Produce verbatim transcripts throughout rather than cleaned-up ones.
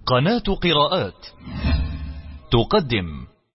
قناة قراءات تقدم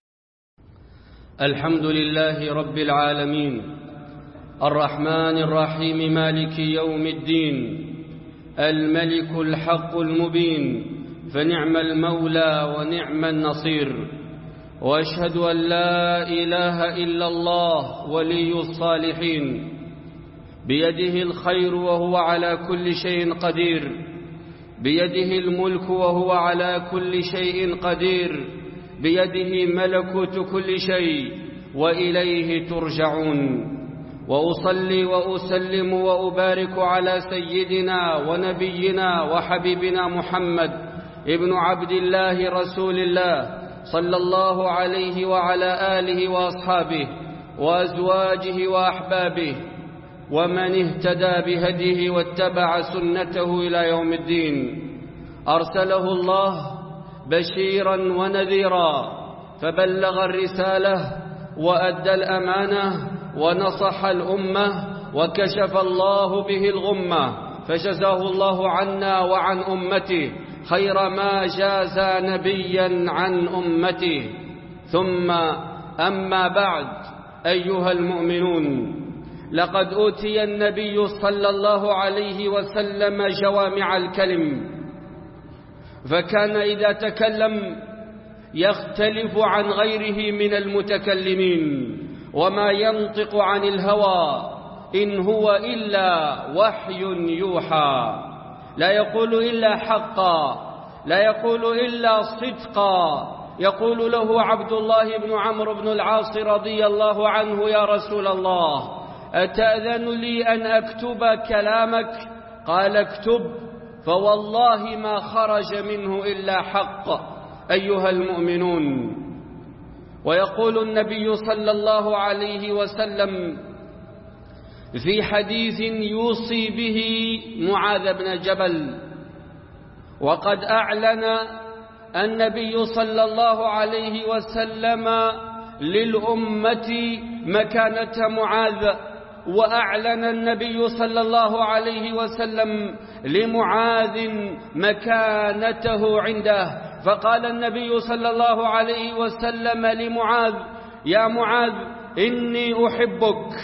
الحمد لله رب العالمين الرحمن الرحيم مالك يوم الدين الملك الحق المبين فنعم المولى ونعم النصير. وأشهد أن لا إله إلا الله ولي الصالحين بيده الخير وهو على كل شيء قدير، بيده الملك وهو على كل شيء قدير، بيده ملكوت كل شيء وإليه ترجعون. وأصلي وأسلم وأبارك على سيدنا ونبينا وحبيبنا محمد ابن عبد الله رسول الله صلى الله عليه وعلى آله وأصحابه وأزواجه وأحبابه ومن اهتدى بهديه واتبع سنته إلى يوم الدين. أرسله الله بشيرا ونذيرا فبلغ الرسالة وأدى الأمانة ونصح الأمة وكشف الله به الغمة، فجزاه الله عنا وعن أمته خير ما جاز نبيا عن أمته. ثم أما بعد، أيها المؤمنون، لقد أوتي النبي صلى الله عليه وسلم جوامع الكلم، فكان إذا تكلم يختلف عن غيره من المتكلمين، وما ينطق عن الهوى إن هو إلا وحي يوحى، لا يقول إلا حقا، لا يقول إلا صدقا. يقول له عبد الله بن عمرو بن العاص رضي الله عنه: يا رسول الله، أتأذن لي أن أكتب كلامك؟ قال: اكتب، فوالله ما خرج منه إلا حق. أيها المؤمنون، ويقول النبي صلى الله عليه وسلم في حديث يوصي به معاذ بن جبل، وقد أعلن النبي صلى الله عليه وسلم للأمة مكانة معاذ، وأعلن النبي صلى الله عليه وسلم لمعاذ مكانته عنده، فقال النبي صلى الله عليه وسلم لمعاذ: يا معاذ، إني أحبك.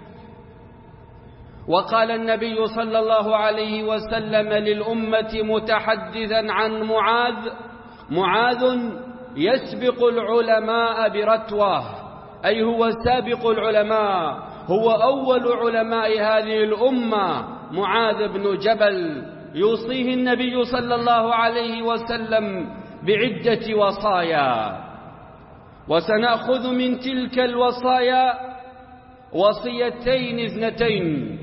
وقال النبي صلى الله عليه وسلم للأمة متحدثا عن معاذ: معاذ يسبق العلماء برتوة، أي هو سابق العلماء، هو أول علماء هذه الأمة معاذ بن جبل. يوصيه النبي صلى الله عليه وسلم بعدة وصايا، وسنأخذ من تلك الوصايا وصيتين اثنتين.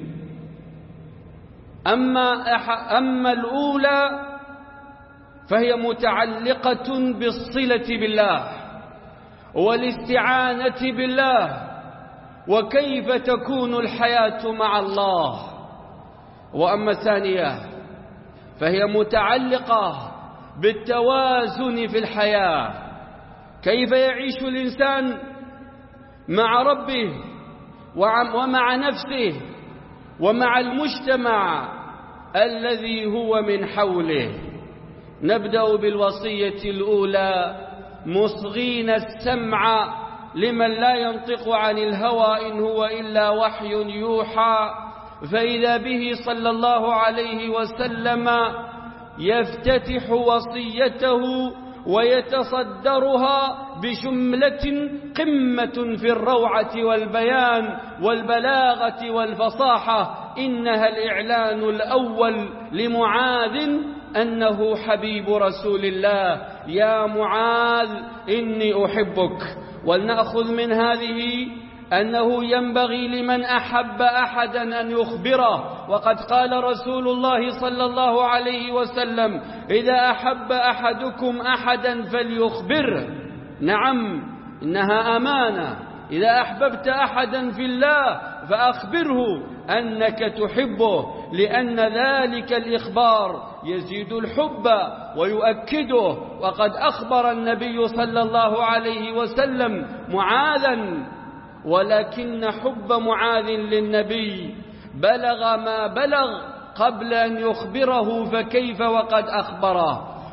أما, أما الأولى فهي متعلقة بالصلة بالله والاستعانة بالله، وكيف تكون الحياة مع الله. وأما الثانية فهي متعلقة بالتوازن في الحياة، كيف يعيش الإنسان مع ربه ومع نفسه ومع المجتمع الذي هو من حوله. نبدأ بالوصية الأولى: مصغين السمع لمن لا ينطق عن الهوى إن هو إلا وحي يوحى. فإذا به صلى الله عليه وسلم يفتتح وصيته ويتصدرها بجملة قمة في الروعة والبيان والبلاغة والفصاحة، إنها الإعلان الأول لمعاذ أنه حبيب رسول الله: يا معاذ، إني أحبك. ولنأخذ من هذه أنه ينبغي لمن أحب أحدا أن يخبره، وقد قال رسول الله صلى الله عليه وسلم: إذا أحب أحدكم أحدا فليخبره. نعم، إنها أمانة. إذا أحببت أحدا في الله فأخبره أنك تحبه، لأن ذلك الإخبار يزيد الحب ويؤكده. وقد أخبر النبي صلى الله عليه وسلم معاذا، ولكن حب معاذ للنبي بلغ ما بلغ قبل أن يخبره، فكيف وقد أخبره.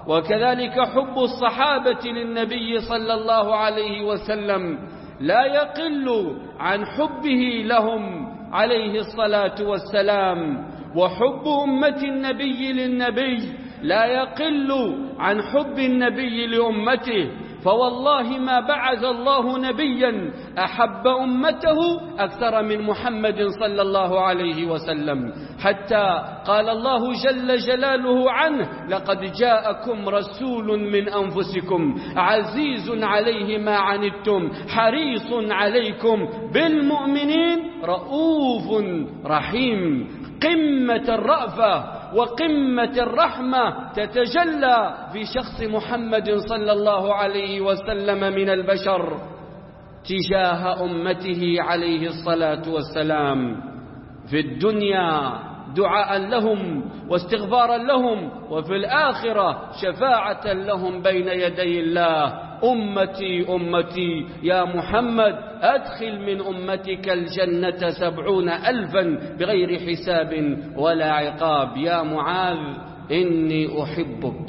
وكذلك حب الصحابة للنبي صلى الله عليه وسلم لا يقل عن حبه لهم عليه الصلاة والسلام، وحب أمة النبي للنبي لا يقل عن حب النبي لأمته، فوالله ما بعث الله نبيا أحب أمته أكثر من محمد صلى الله عليه وسلم، حتى قال الله جل جلاله عنه: لقد جاءكم رسول من أنفسكم عزيز عليه ما عنتم حريص عليكم بالمؤمنين رؤوف رحيم. قمة الرأفة وقمة الرحمة تتجلى في شخص محمد صلى الله عليه وسلم من البشر تجاه أمته عليه الصلاة والسلام، في الدنيا دعاء لهم واستغفارا لهم، وفي الآخرة شفاعة لهم بين يدي الله. أمتي أمتي يا محمد أدخل من أمتك الجنة سبعون ألفا بغير حساب ولا عقاب. يا معاذ إني أحبك،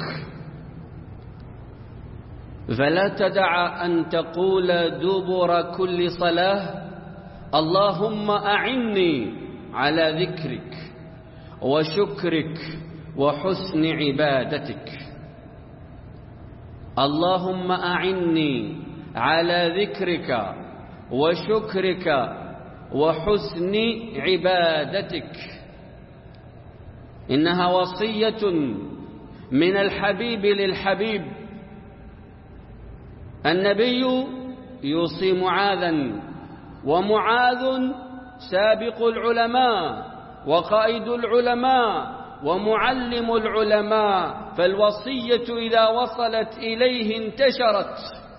فلا تدع أن تقول دبر كل صلاة: اللهم أعني على ذكرك وشكرك وحسن عبادتك. اللهم أعني على ذكرك وشكرك وحسن عبادتك. إنها وصية من الحبيب للحبيب. النبي يوصي معاذا، ومعاذ سابق العلماء وقائد العلماء ومعلم العلماء، فالوصية إذا وصلت إليه انتشرت.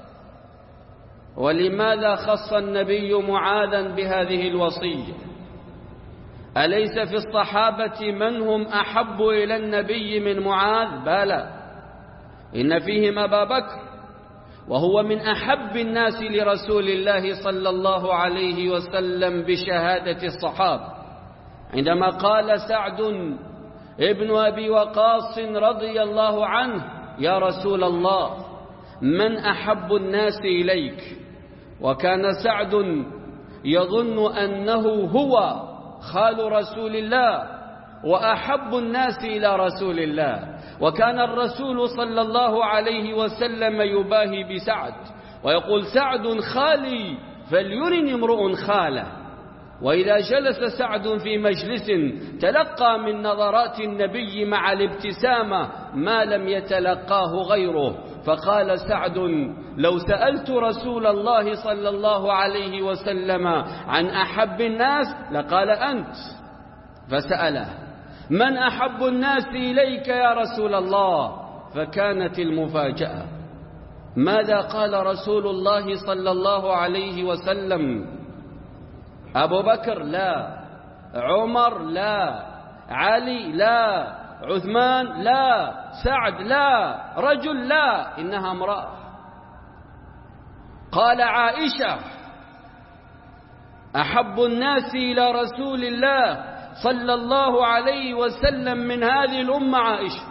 ولماذا خص النبي معاذا بهذه الوصية؟ أليس في الصحابة من هم أحب إلى النبي من معاذ؟ بلى، إن فيهم أبا بكر، وهو من أحب الناس لرسول الله صلى الله عليه وسلم بشهادة الصحابة، عندما قال سعد ابن أبي وقاص رضي الله عنه: يا رسول الله من أحب الناس إليك؟ وكان سعد يظن أنه هو خال رسول الله وأحب الناس إلى رسول الله، وكان الرسول صلى الله عليه وسلم يباهي بسعد ويقول: سعد خالي فليرني امرؤ خاله. وإذا جلس سعد في مجلس تلقى من نظرات النبي مع الابتسامة ما لم يتلقاه غيره، فقال سعد: لو سألت رسول الله صلى الله عليه وسلم عن أحب الناس لقال أنت. فسأله: من أحب الناس إليك يا رسول الله؟ فكانت المفاجأة. ماذا قال رسول الله صلى الله عليه وسلم؟ أبو بكر لا، عمر لا، علي لا، عثمان لا، سعد لا، رجل لا، إنها امرأة. قال عائشة: أحب الناس إلى رسول الله صلى الله عليه وسلم من هذه الأمة عائشة.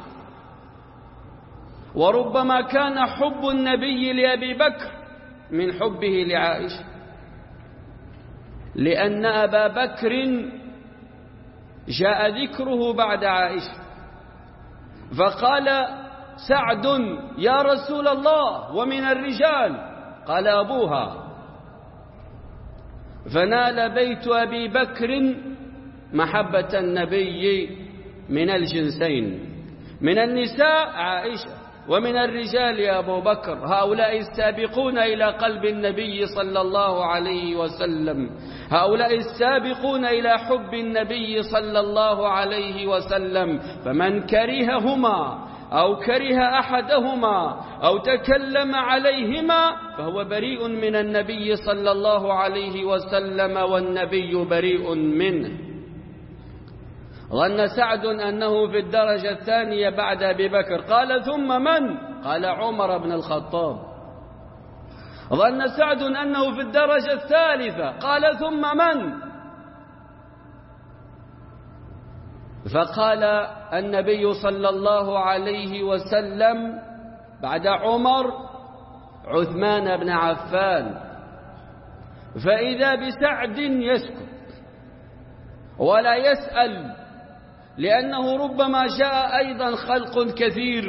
وربما كان حب النبي لأبي بكر من حبه لعائشة، لأن أبا بكر جاء ذكره بعد عائشة، فقال سعد: يا رسول الله ومن الرجال؟ قال: أبوها. فنال بيت أبي بكر محبة النبي من الجنسين، من النساء عائشة ومن الرجال أبو بكر. هؤلاء السابقون إلى قلب النبي صلى الله عليه وسلم، هؤلاء السابقون إلى حب النبي صلى الله عليه وسلم. فمن كرههما أو كره أحدهما أو تكلم عليهما فهو بريء من النبي صلى الله عليه وسلم، والنبي بريء منه. ظن سعد أنه في الدرجة الثانية بعد أبي بكر، قال: ثم من؟ قال: عمر بن الخطاب. ظن سعد أنه في الدرجة الثالثة، قال: ثم من؟ فقال النبي صلى الله عليه وسلم بعد عمر عثمان بن عفان، فإذا بسعد يسكت ولا يسأل، لأنه ربما جاء أيضا خلق كثير: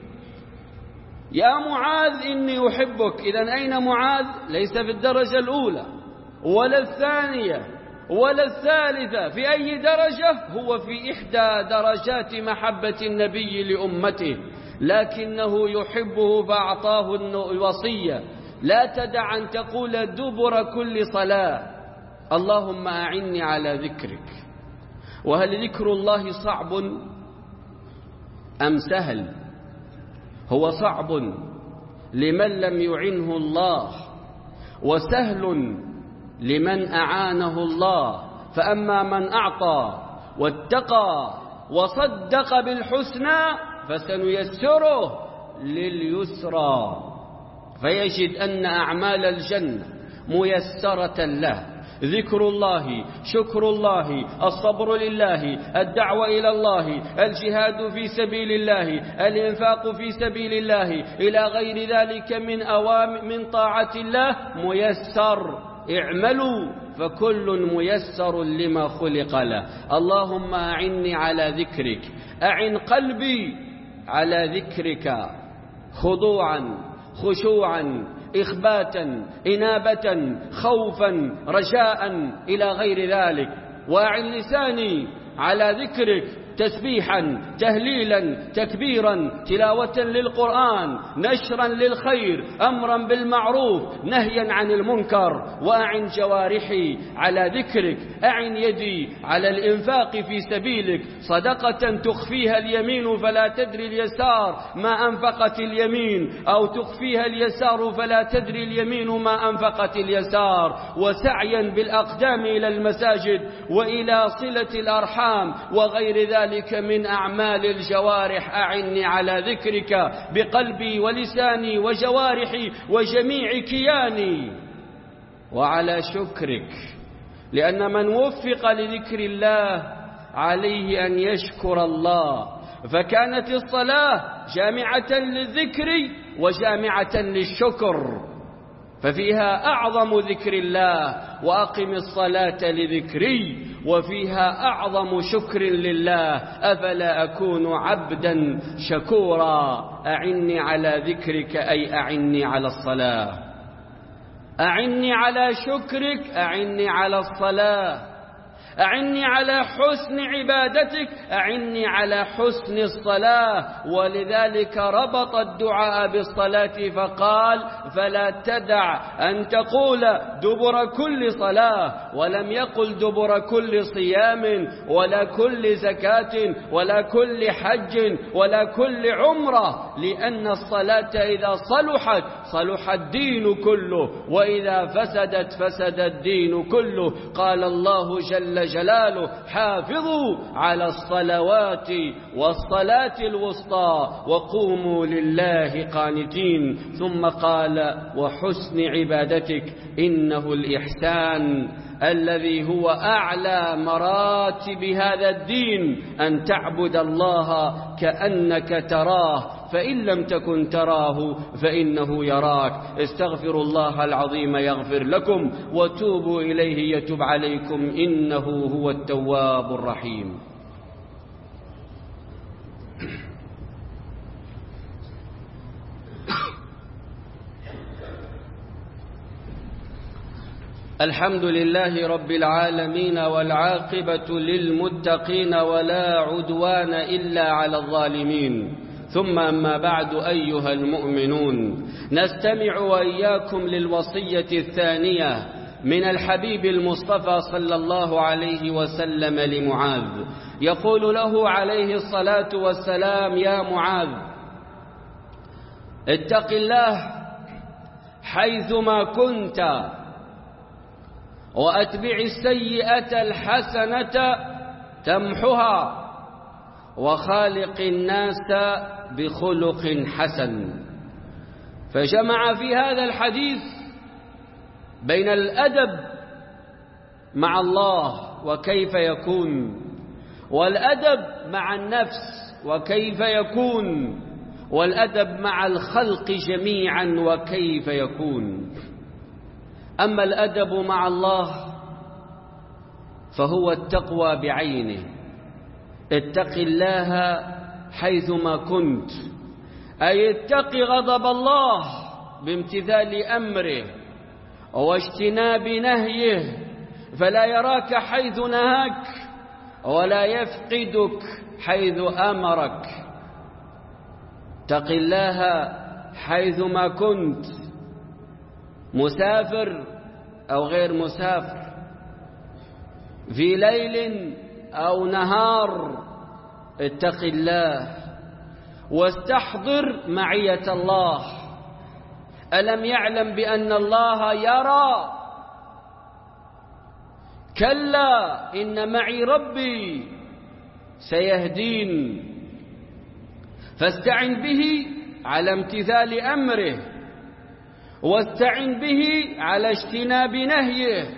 يا معاذ إني أحبك. إذن أين معاذ؟ ليس في الدرجة الأولى ولا الثانية ولا الثالثة. في أي درجة؟ هو في إحدى درجات محبة النبي لأمته، لكنه يحبه فأعطاه الوصية: لا تدع أن تقول دبر كل صلاة اللهم أعني على ذكرك. وهل ذكر الله صعب أم سهل؟ هو صعب لمن لم يعنه الله، وسهل لمن أعانه الله. فأما من أعطى واتقى وصدق بالحسنى فسنيسره لليسرى، فيجد أن أعمال الجنة ميسرة له: ذكر الله، شكر الله، الصبر لله، الدعوة إلى الله، الجهاد في سبيل الله، الإنفاق في سبيل الله، إلى غير ذلك من أوامر من طاعة الله ميسر. اعملوا فكل ميسر لما خلق له. اللهم أعني على ذكرك، أعن قلبي على ذكرك خضوعا خشوعا إخباتا إنابة خوفا رجاء إلى غير ذلك. وأعن لساني على ذكرك تسبيحا تهليلا تكبيرا تلاوة للقرآن نشرا للخير أمرا بالمعروف نهيا عن المنكر. وأعن جوارحي على ذكرك، أعن يدي على الإنفاق في سبيلك صدقة تخفيها اليمين فلا تدري اليسار ما أنفقت اليمين، أو تخفيها اليسار فلا تدري اليمين ما أنفقت اليسار. وسعيا بالأقدام إلى المساجد وإلى صلة الأرحام وغير ذلك من أعمال الجوارح. أعني على ذكرك بقلبي ولساني وجوارحي وجميع كياني، وعلى شكرك، لأن من وفق لذكر الله عليه أن يشكر الله. فكانت الصلاة جامعة للذكر وجامعة للشكر، ففيها أعظم ذكر الله وأقم الصلاة لذكري، وفيها أعظم شكر لله أفلا أكون عبدا شكورا. أعني على ذكرك أي أعني على الصلاة، أعني على شكرك، أعني على الصلاة، أعني على حسن عبادتك، أعني على حسن الصلاة. ولذلك ربط الدعاء بالصلاة فقال: فلا تدع أن تقول دبر كل صلاة، ولم يقل دبر كل صيام ولا كل زكاة ولا كل حج ولا كل عمرة، لأن الصلاة إذا صلحت صلح الدين كله، وإذا فسدت فسد الدين كله. قال الله جل جلاله: حافظوا على الصلوات والصلاة الوسطى وقوموا لله قانتين. ثم قال: وحسن عبادتك، إنه الإحسان الذي هو أعلى مراتب هذا الدين، أن تعبد الله كأنك تراه، فإن لم تكن تراه فإنه يراك. استغفروا الله العظيم يغفر لكم، وتوبوا إليه يتب عليكم، إنه هو التواب الرحيم. الحمد لله رب العالمين، والعاقبة للمتقين، ولا عدوان إلا على الظالمين. ثم أما بعد، أيها المؤمنون، نستمع وإياكم للوصية الثانية من الحبيب المصطفى صلى الله عليه وسلم لمعاذ. يقول له عليه الصلاة والسلام: يا معاذ، اتق الله حيثما كنت، وأتبع السيئة الحسنة تمحها، وخالق الناس بخلق حسن. فجمع في هذا الحديث بين الأدب مع الله وكيف يكون، والأدب مع النفس وكيف يكون، والأدب مع الخلق جميعا وكيف يكون. أما الأدب مع الله فهو التقوى بعينه. اتق الله حيثما كنت، أي اتق غضب الله بامتثال أمره واجتناب نهيه، فلا يراك حيث نهاك ولا يفقدك حيث أمرك. اتق الله حيثما كنت، مسافر أو غير مسافر، في ليل أو نهار، اتق الله واستحضر معية الله. ألم يعلم بأن الله يرى؟ كلا إن معي ربي سيهدين. فاستعن به على امتثال أمره، واستعن به على اجتناب نهيه،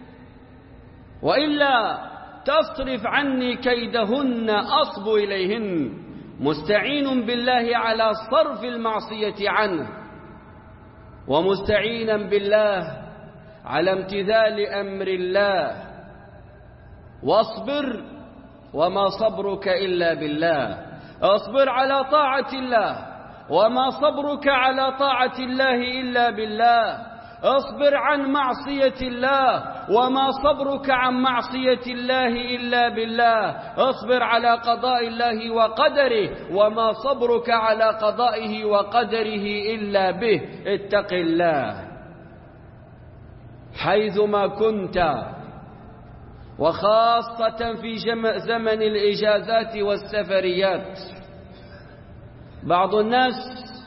وإلا تصرف عني كيدهن أصب إليهن. مستعين بالله على صرف المعصية عنه، ومستعينا بالله على امتثال أمر الله. واصبر وما صبرك إلا بالله، اصبر على طاعة الله وما صبرك على طاعة الله إلا بالله. اصبر عن معصية الله وما صبرك عن معصية الله إلا بالله. اصبر على قضاء الله وقدره وما صبرك على قضائه وقدره إلا به. اتق الله حيثما كنت، وخاصة في زمن الإجازات والسفريات. بعض الناس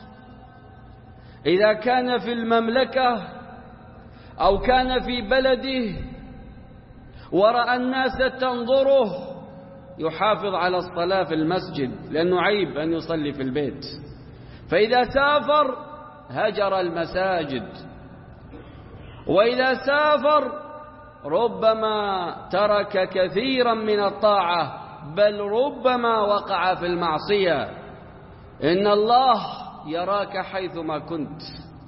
إذا كان في المملكة أو كان في بلده ورأى الناس تنظره يحافظ على الصلاة في المسجد، لأنه عيب أن يصلي في البيت. فإذا سافر هجر المساجد، وإذا سافر ربما ترك كثيرا من الطاعة، بل ربما وقع في المعصية. إن الله يراك حيثما كنت،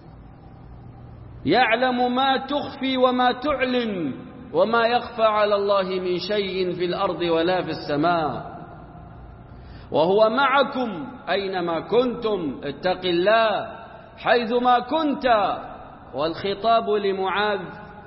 يعلم ما تخفي وما تعلن، وما يخفى على الله من شيء في الأرض ولا في السماء، وهو معكم أينما كنتم. اتق الله حيثما كنت. والخطاب لمعاذ،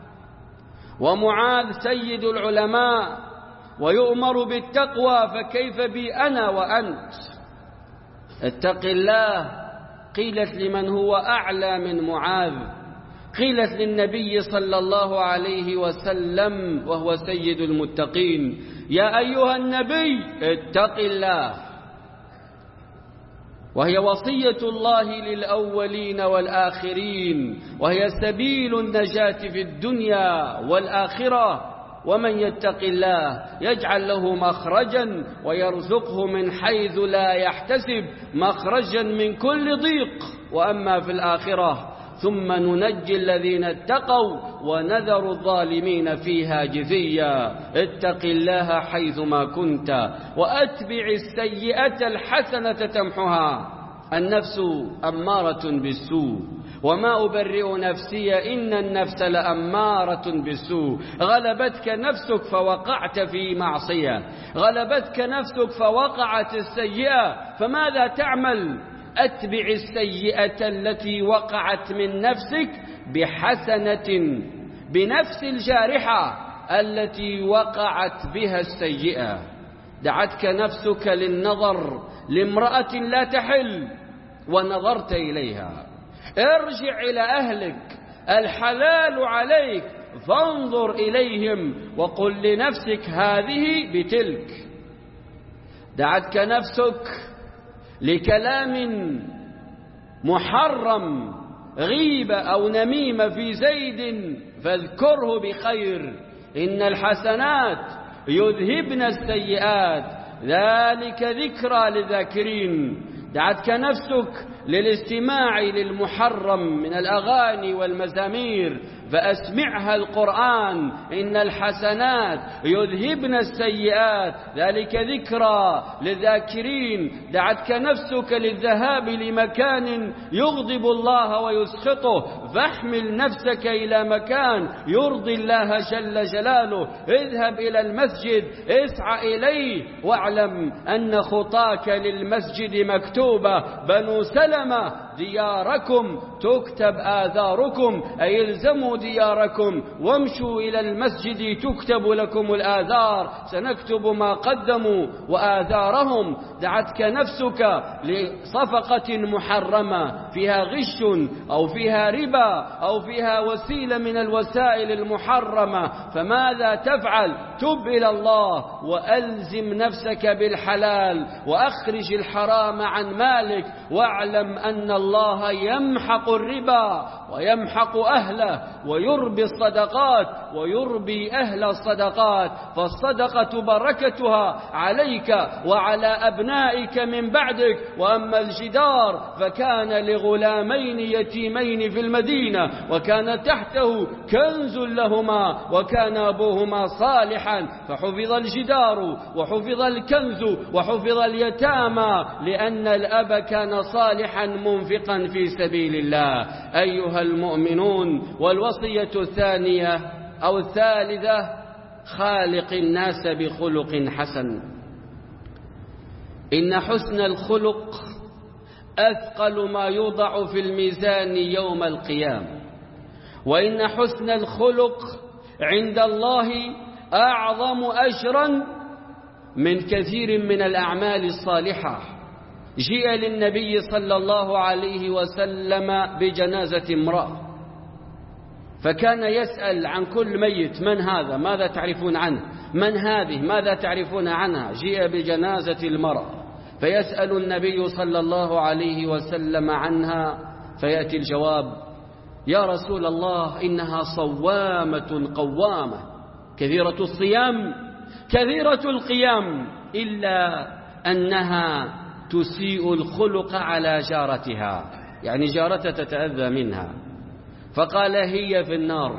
ومعاذ سيد العلماء ويؤمر بالتقوى، فكيف بي أنا وأنت؟ اتق الله قيلت لمن هو أعلى من معاذ، قيلت للنبي صلى الله عليه وسلم وهو سيد المتقين: يا أيها النبي اتق الله. وهي وصية الله للأولين والآخرين، وهي سبيل النجاة في الدنيا والآخرة. ومن يتق الله يجعل له مخرجا ويرزقه من حيث لا يحتسب، مخرجا من كل ضيق. وأما في الآخرة ثم ننجي الذين اتقوا ونذر الظالمين فيها جثيا. اتق الله حيثما كنت، وأتبع السيئة الحسنة تمحها. النفس أمارة بالسوء، وما أبرئ نفسي إن النفس لأمارة بالسوء. غلبتك نفسك فوقعت في معصية، غلبتك نفسك فوقعت السيئة، فماذا تعمل؟ أتبع السيئة التي وقعت من نفسك بحسنة، بنفس الجارحة التي وقعت بها السيئة. دعتك نفسك للنظر لامرأة لا تحل ونظرت إليها، ارجع إلى أهلك، الحلال عليك، فانظر إليهم وقل لنفسك هذه بتلك. دعتك نفسك لكلام محرم، غيبة أو نميمة في زيد، فاذكره بخير، إن الحسنات يذهبن السيئات، ذلك ذكرى للذاكرين. دعتك نفسك للاستماع للمحرم من الأغاني والمزامير فأسمعها القرآن إن الحسنات يذهبن السيئات ذلك ذكرى للذاكرين. دعتك نفسك للذهاب لمكان يغضب الله ويسخطه فاحمل نفسك إلى مكان يرضي الله جل جلاله. اذهب إلى المسجد اسعى إليه واعلم أن خطاك للمسجد مكتوبة. بنو سلمة دياركم تكتب آثاركم أي الزموا دياركم وامشوا إلى المسجد تكتب لكم الآثار سنكتب ما قدموا وآثارهم. دعتك نفسك لصفقة محرمة فيها غش أو فيها ربا أو فيها وسيلة من الوسائل المحرمة فماذا تفعل؟ تب إلى الله وألزم نفسك بالحلال وأخرج الحرام عن مالك واعلم أن الله يمحق الربا ويمحق أهله ويربي الصدقات ويربي أهل الصدقات. فالصدقة بركتها عليك وعلى أبنائك من بعدك. وأما الجدار فكان لغلامين يتيمين في المدينة وكان تحته كنز لهما وكان أبوهما صالحا فحفظ الجدار وحفظ الكنز وحفظ اليتامى لأن الأب كان صالحا منفقا في سبيل الله. أيها المؤمنون، والوصية الثانية أو الثالثة خالق الناس بخلق حسن. إن حسن الخلق أثقل ما يوضع في الميزان يوم القيامة، وإن حسن الخلق عند الله أعظم أجرا من كثير من الأعمال الصالحة. جاء للنبي صلى الله عليه وسلم بجنازة امرأة فكان يسأل عن كل ميت: من هذا؟ ماذا تعرفون عنه؟ من هذه؟ ماذا تعرفون عنها؟ جاء بجنازة المرأة فيسأل النبي صلى الله عليه وسلم عنها فيأتي الجواب: يا رسول الله إنها صوامة قوامة كثيرة الصيام كثيرة القيام إلا أنها تسيء الخلق على جارتها، يعني جارتها تتأذى منها. فقال: هي في النار.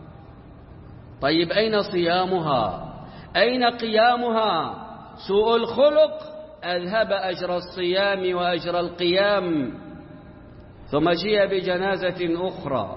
طيب أين صيامها؟ أين قيامها؟ سوء الخلق أذهب أجر الصيام وأجر القيام. ثم جاء بجنازة أخرى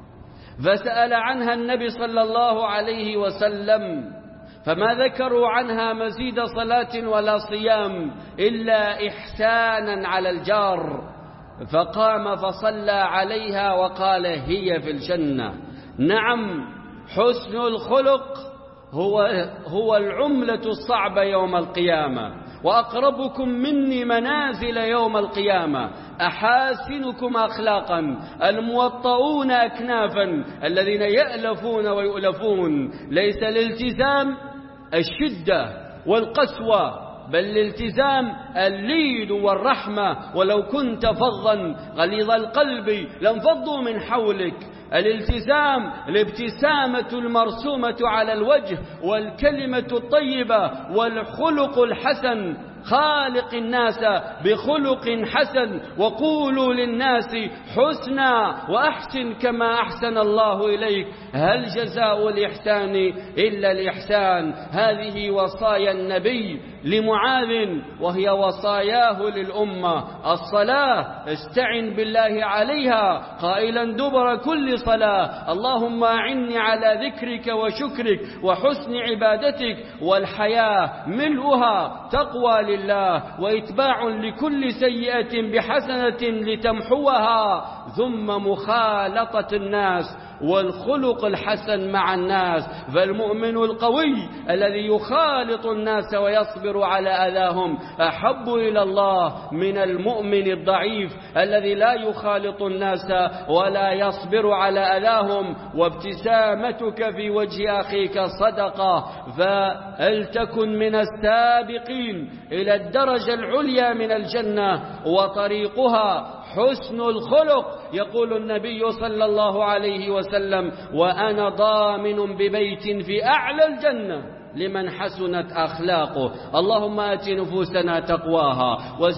فسأل عنها النبي صلى الله عليه وسلم فما ذكروا عنها مزيد صلاة ولا صيام إلا إحسانا على الجار، فقام فصلى عليها وقال: هي في الجنة. نعم، حسن الخلق هو, هو العملة الصعبة يوم القيامة. وأقربكم مني منازل يوم القيامة أحاسنكم أخلاقا الموطؤون أكنافا الذين يألفون ويؤلفون. ليس الالتزام الشدة والقسوة، بل الالتزام اللين والرحمة. ولو كنت فظا غليظ القلب لانفضوا من حولك. الالتزام الابتسامة المرسومة على الوجه والكلمة الطيبة والخلق الحسن. خالق الناس بخلق حسن وقولوا للناس حسنا وأحسن كما أحسن الله إليك. هل جزاء الإحسان إلا الإحسان؟ هذه وصايا النبي لمعاذ وهي وصاياه للأمة. الصلاة استعن بالله عليها قائلا دبر كل صلاة: اللهم أعني على ذكرك وشكرك وحسن عبادتك. والحياة ملؤها تقوى لله وإتباع لكل سيئة بحسنة لتمحوها، ثم مخالطة الناس والخلق الحسن مع الناس. فالمؤمن القوي الذي يخالط الناس ويصبر على أذاهم أحب إلى الله من المؤمن الضعيف الذي لا يخالط الناس ولا يصبر على أذاهم. وابتسامتك في وجه أخيك صدقة. فلتكن من السابقين إلى الدرجة العليا من الجنة وطريقها حسن الخلق. يقول النبي صلى الله عليه وسلم: وأنا ضامن ببيت في أعلى الجنة لمن حسنت أخلاقه. اللهم آت نفوسنا تقواها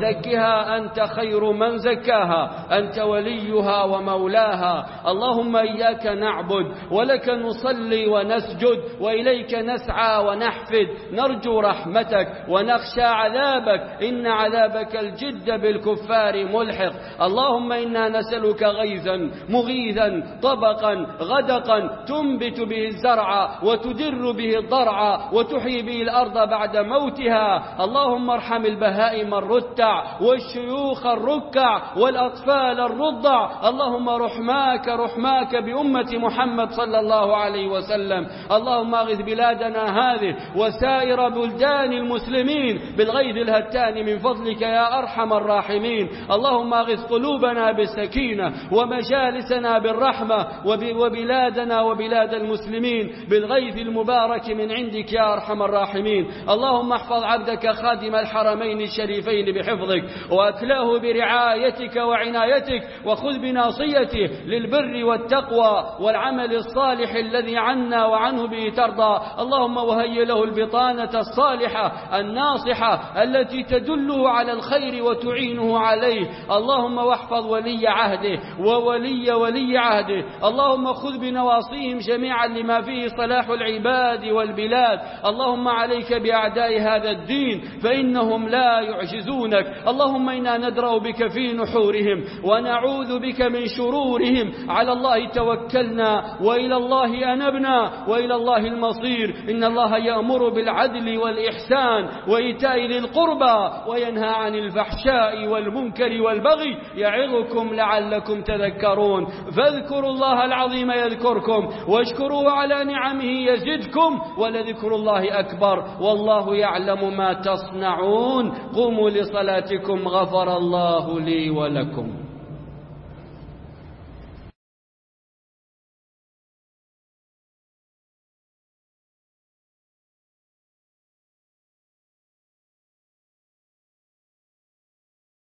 وزكها أنت خير من زكاها، أنت وليها ومولاها. اللهم إياك نعبد ولك نصلي ونسجد وإليك نسعى ونحفد، نرجو رحمتك ونخشى عذابك، إن عذابك الجد بالكفار ملحق. اللهم إنا نسألك غيثا مغيثا طبقا غدقا تنبت به الزرع وتدر به الضرع وتحيي به الأرض بعد موتها. اللهم ارحم البهائم الرتع والشيوخ الركع والأطفال الرضع. اللهم رحماك رحماك بأمة محمد صلى الله عليه وسلم. اللهم اغث بلادنا هذه وسائر بلدان المسلمين بالغيث الهتان من فضلك يا أرحم الراحمين. اللهم اغث قلوبنا بالسكينة ومجالسنا بالرحمة وبلادنا وبلاد المسلمين بالغيث المبارك من عندك يا أرحم الراحمين. اللهم احفظ عبدك خادم الحرمين الشريفين بحفظك وأكلاه برعايتك وعنايتك، وخذ بناصيته للبر والتقوى والعمل الصالح الذي عنا وعنه به ترضى. اللهم وهيئ له البطانة الصالحة الناصحة التي تدله على الخير وتعينه عليه. اللهم واحفظ ولي عهده وولي ولي عهده. اللهم خذ بنواصيهم جميعا لما فيه صلاح العباد والبلاد. اللهم عليك بأعداء هذا الدين فإنهم لا يعجزونك. اللهم إنا ندرأ بك في نحورهم ونعوذ بك من شرورهم. على الله توكلنا وإلى الله أنبنا وإلى الله المصير. إن الله يأمر بالعدل والإحسان وإيتاء ذي القربى وينهى عن الفحشاء والمنكر والبغي يعظكم لعلكم تذكرون. فاذكروا الله العظيم يذكركم واشكروه على نعمه يزدكم ولذكر الله أكبر والله يعلم ما تصنعون. قوموا لصلاتكم غفر الله لي ولكم.